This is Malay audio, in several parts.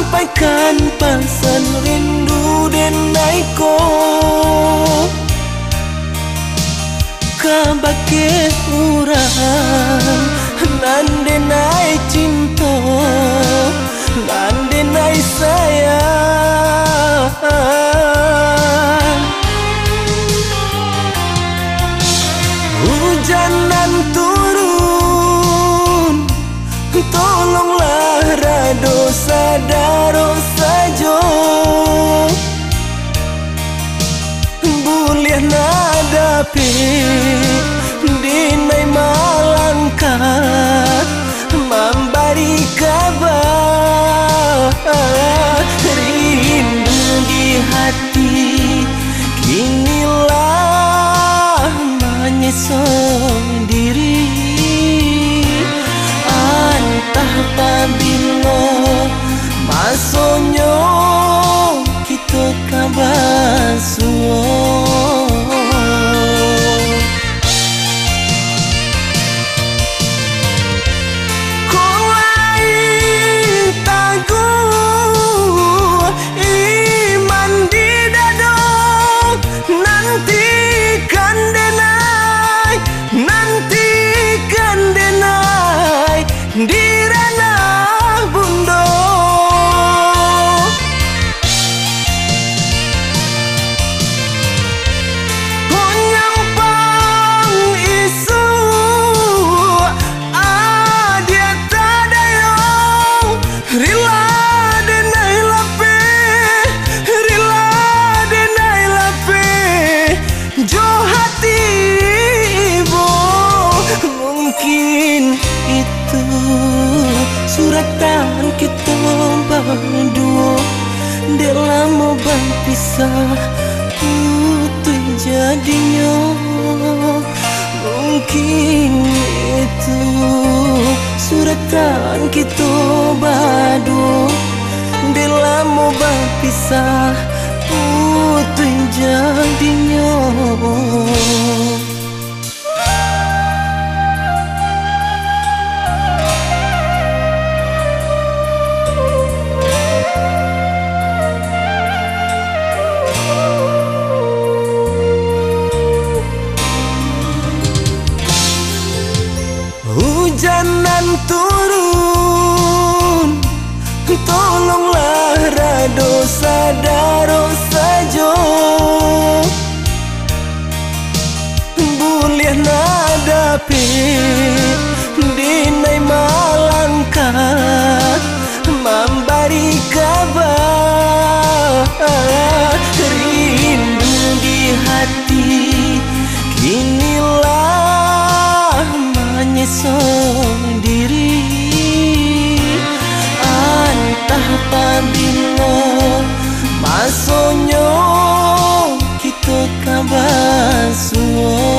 sampaikan pesan rindu denaiko kabake urang nan denai cinta nan denai sayang. Hujanan turun, tolonglah rado sadaro sajo buliah nadapi dinai malangkat memberi kabar rindu di hati kinilah menyesal diri antah pabilo masonyo kita kabasuo. Suratan kita berdua dalam berpisah putus jadinya. Mungkin itu suratan kita berdua dalam berpisah putus jadinya. Hujanan turun, tolonglah rado sadaro sajo buliah nadapi dinai malangkat memberi kabar rindu di hati kinilah menyesal diri antah pabilo masonyo kita kabasuo.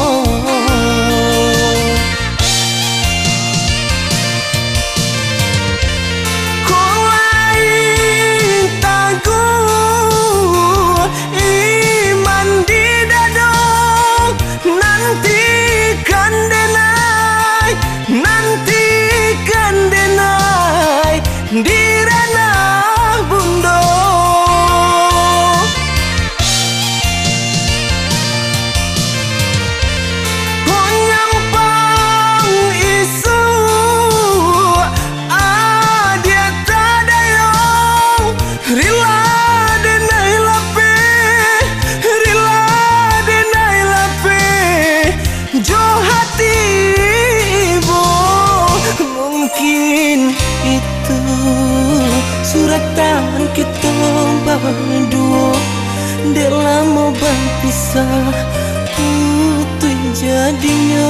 Suratan kita berdua dalam berpisah putus jadinya.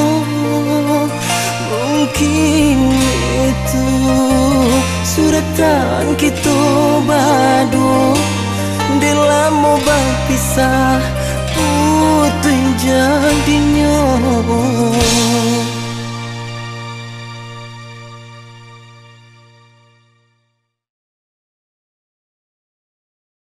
Mungkin itu suratan kita berdua dalam berpisah putus jadinya.